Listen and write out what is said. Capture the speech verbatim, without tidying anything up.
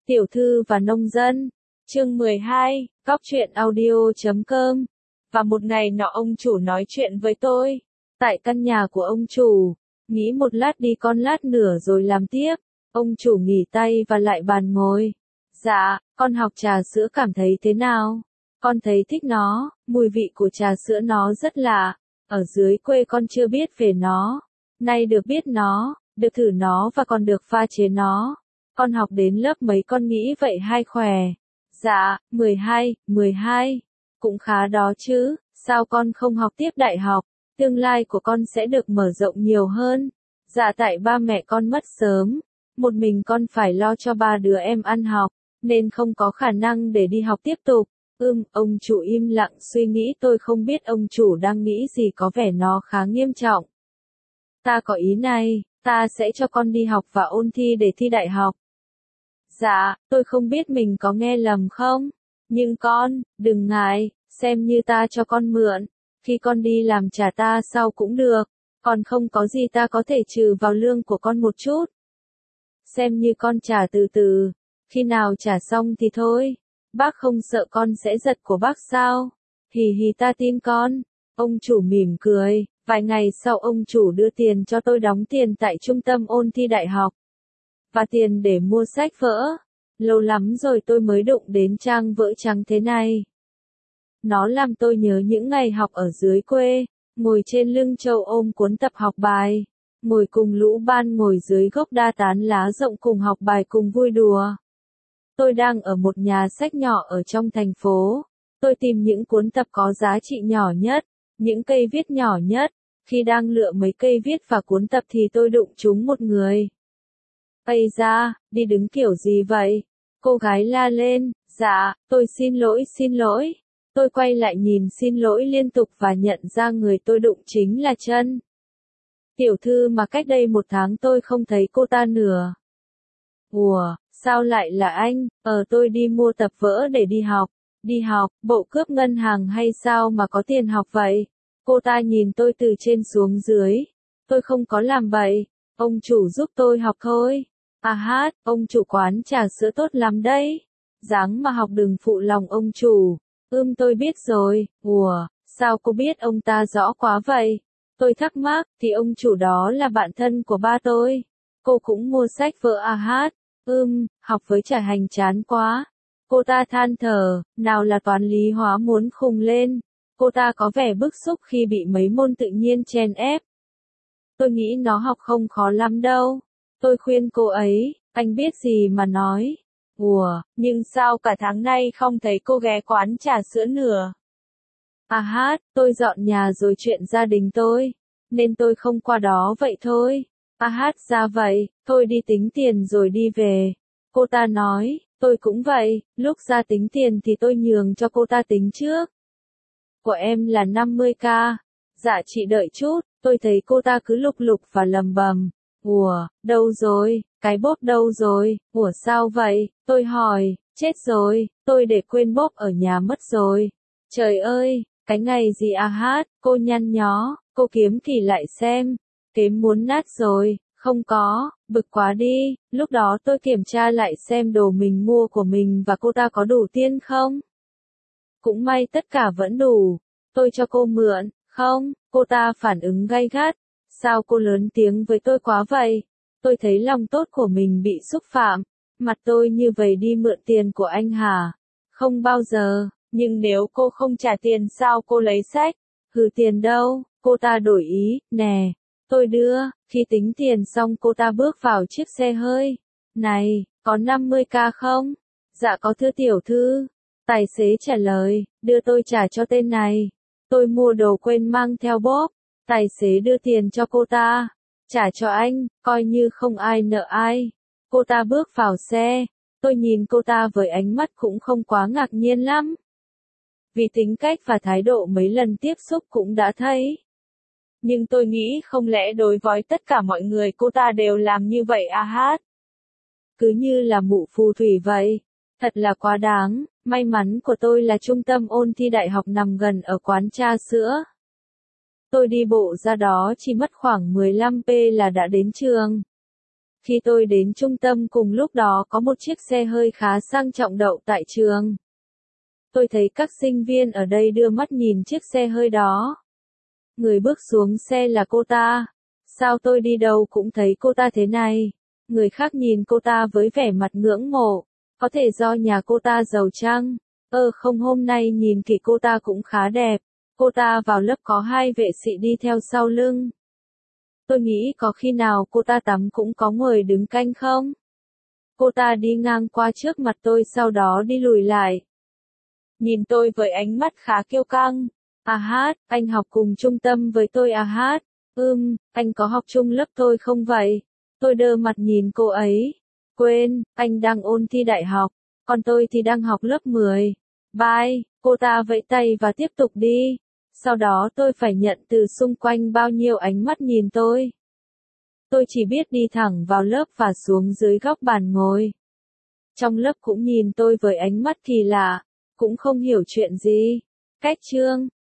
Tiểu thư và nông dân, chương mười hai, góc truyện audio chấm com. Và một ngày nọ ông chủ nói chuyện với tôi, tại căn nhà của ông chủ, nghĩ một lát đi con lát nữa rồi làm tiếp. Ông chủ nghỉ tay và lại bàn ngồi. Dạ, con học trà sữa cảm thấy thế nào? Con thấy thích nó, mùi vị của trà sữa nó rất lạ, ở dưới quê con chưa biết về nó, nay được biết nó, được thử nó và còn được pha chế nó. Con học đến lớp mấy con nghĩ vậy hay khỏe? Dạ, mười hai, mười hai. Cũng khá đó chứ, sao con không học tiếp đại học? Tương lai của con sẽ được mở rộng nhiều hơn. Dạ tại ba mẹ con mất sớm, một mình con phải lo cho ba đứa em ăn học, nên không có khả năng để đi học tiếp tục. Ưm, ông chủ im lặng suy nghĩ tôi không biết ông chủ đang nghĩ gì có vẻ nó khá nghiêm trọng. Ta có ý này, ta sẽ cho con đi học và ôn thi để thi đại học. Dạ, tôi không biết mình có nghe lầm không? Nhưng con, đừng ngại, xem như ta cho con mượn. Khi con đi làm trả ta sau cũng được. Còn không có gì ta có thể trừ vào lương của con một chút. Xem như con trả từ từ. Khi nào trả xong thì thôi. Bác không sợ con sẽ giật của bác sao? Hì hì ta tin con. Ông chủ mỉm cười. Vài ngày sau ông chủ đưa tiền cho tôi đóng tiền tại trung tâm ôn thi đại học. Và tiền để mua sách vở. Lâu lắm rồi tôi mới đụng đến trang vở trắng thế này. Nó làm tôi nhớ những ngày học ở dưới quê, ngồi trên lưng trâu ôm cuốn tập học bài, ngồi cùng lũ ban ngồi dưới gốc đa tán lá rộng cùng học bài cùng vui đùa. Tôi đang ở một nhà sách nhỏ ở trong thành phố. Tôi tìm những cuốn tập có giá trị nhỏ nhất, những cây viết nhỏ nhất. Khi đang lựa mấy cây viết và cuốn tập thì tôi đụng trúng một người. Ây da, đi đứng kiểu gì vậy? Cô gái la lên. Dạ, tôi xin lỗi xin lỗi. Tôi quay lại nhìn xin lỗi liên tục và nhận ra người tôi đụng chính là Trân. Tiểu thư mà cách đây một tháng tôi không thấy cô ta nữa. Ủa, sao lại là anh? Ờ tôi đi mua tập vở để đi học. Đi học, bộ cướp ngân hàng hay sao mà có tiền học vậy? Cô ta nhìn tôi từ trên xuống dưới. Tôi không có làm bậy. Ông chủ giúp tôi học thôi. À hát, ông chủ quán trà sữa tốt lắm đấy. Dáng mà học đừng phụ lòng ông chủ. Ưm tôi biết rồi. Ủa, sao cô biết ông ta rõ quá vậy? Tôi thắc mắc, thì ông chủ đó là bạn thân của ba tôi. Cô cũng mua sách vở à hát. Ưm, học với trà hành chán quá. Cô ta than thở, nào là toán lý hóa muốn khùng lên. Cô ta có vẻ bức xúc khi bị mấy môn tự nhiên chèn ép. Tôi nghĩ nó học không khó lắm đâu. Tôi khuyên cô ấy, anh biết gì mà nói. Ủa, nhưng sao cả tháng nay không thấy cô ghé quán trà sữa nữa? À hát, tôi dọn nhà rồi chuyện gia đình tôi, nên tôi không qua đó vậy thôi. À hát ra vậy, thôi đi tính tiền rồi đi về. Cô ta nói, tôi cũng vậy, lúc ra tính tiền thì tôi nhường cho cô ta tính trước. Của em là năm mươi k. Dạ chị đợi chút, tôi thấy cô ta cứ lục lục và lầm bầm. Ủa, đâu rồi, cái bốp đâu rồi, ủa sao vậy, tôi hỏi, chết rồi, tôi để quên bốp ở nhà mất rồi. Trời ơi, cái ngày gì à hát, cô nhăn nhó, cô kiếm kỳ lại xem, kém muốn nát rồi, không có, bực quá đi, lúc đó tôi kiểm tra lại xem đồ mình mua của mình và cô ta có đủ tiền không. Cũng may tất cả vẫn đủ, tôi cho cô mượn, không, cô ta phản ứng gay gắt. Sao cô lớn tiếng với tôi quá vậy? Tôi thấy lòng tốt của mình bị xúc phạm. Mặt tôi như vậy đi mượn tiền của anh hả? Không bao giờ, nhưng nếu cô không trả tiền sao cô lấy sách? Hừ tiền đâu, cô ta đổi ý, nè. Tôi đưa, khi tính tiền xong cô ta bước vào chiếc xe hơi. Này, có năm mươi k không? Dạ có thưa tiểu thư. Tài xế trả lời, đưa tôi trả cho tên này. Tôi mua đồ quên mang theo bóp. Tài xế đưa tiền cho cô ta, trả cho anh, coi như không ai nợ ai. Cô ta bước vào xe, tôi nhìn cô ta với ánh mắt cũng không quá ngạc nhiên lắm. Vì tính cách và thái độ mấy lần tiếp xúc cũng đã thấy. Nhưng tôi nghĩ không lẽ đối với tất cả mọi người cô ta đều làm như vậy à hát? Cứ như là mụ phù thủy vậy. Thật là quá đáng, may mắn của tôi là trung tâm ôn thi đại học nằm gần ở quán trà sữa. Tôi đi bộ ra đó chỉ mất khoảng mười lăm phút là đã đến trường. Khi tôi đến trung tâm cùng lúc đó có một chiếc xe hơi khá sang trọng đậu tại trường. Tôi thấy các sinh viên ở đây đưa mắt nhìn chiếc xe hơi đó. Người bước xuống xe là cô ta. Sao tôi đi đâu cũng thấy cô ta thế này? Người khác nhìn cô ta với vẻ mặt ngưỡng mộ. Có thể do nhà cô ta giàu chăng? Ơ không, hôm nay nhìn kỹ cô ta cũng khá đẹp. Cô ta vào lớp có hai vệ sĩ đi theo sau lưng. Tôi nghĩ có khi nào cô ta tắm cũng có người đứng canh không? Cô ta đi ngang qua trước mặt tôi sau đó đi lùi lại. Nhìn tôi với ánh mắt khá kiêu căng. À hát, anh học cùng trung tâm với tôi à hát? Ừm, anh có học chung lớp tôi không vậy? Tôi đơ mặt nhìn cô ấy. Quên, anh đang ôn thi đại học, còn tôi thì đang học lớp mười. Bye, cô ta vẫy tay và tiếp tục đi. Sau đó tôi phải nhận từ xung quanh bao nhiêu ánh mắt nhìn tôi. Tôi chỉ biết đi thẳng vào lớp và xuống dưới góc bàn ngồi. Trong lớp cũng nhìn tôi với ánh mắt kỳ lạ, cũng không hiểu chuyện gì. Cách chương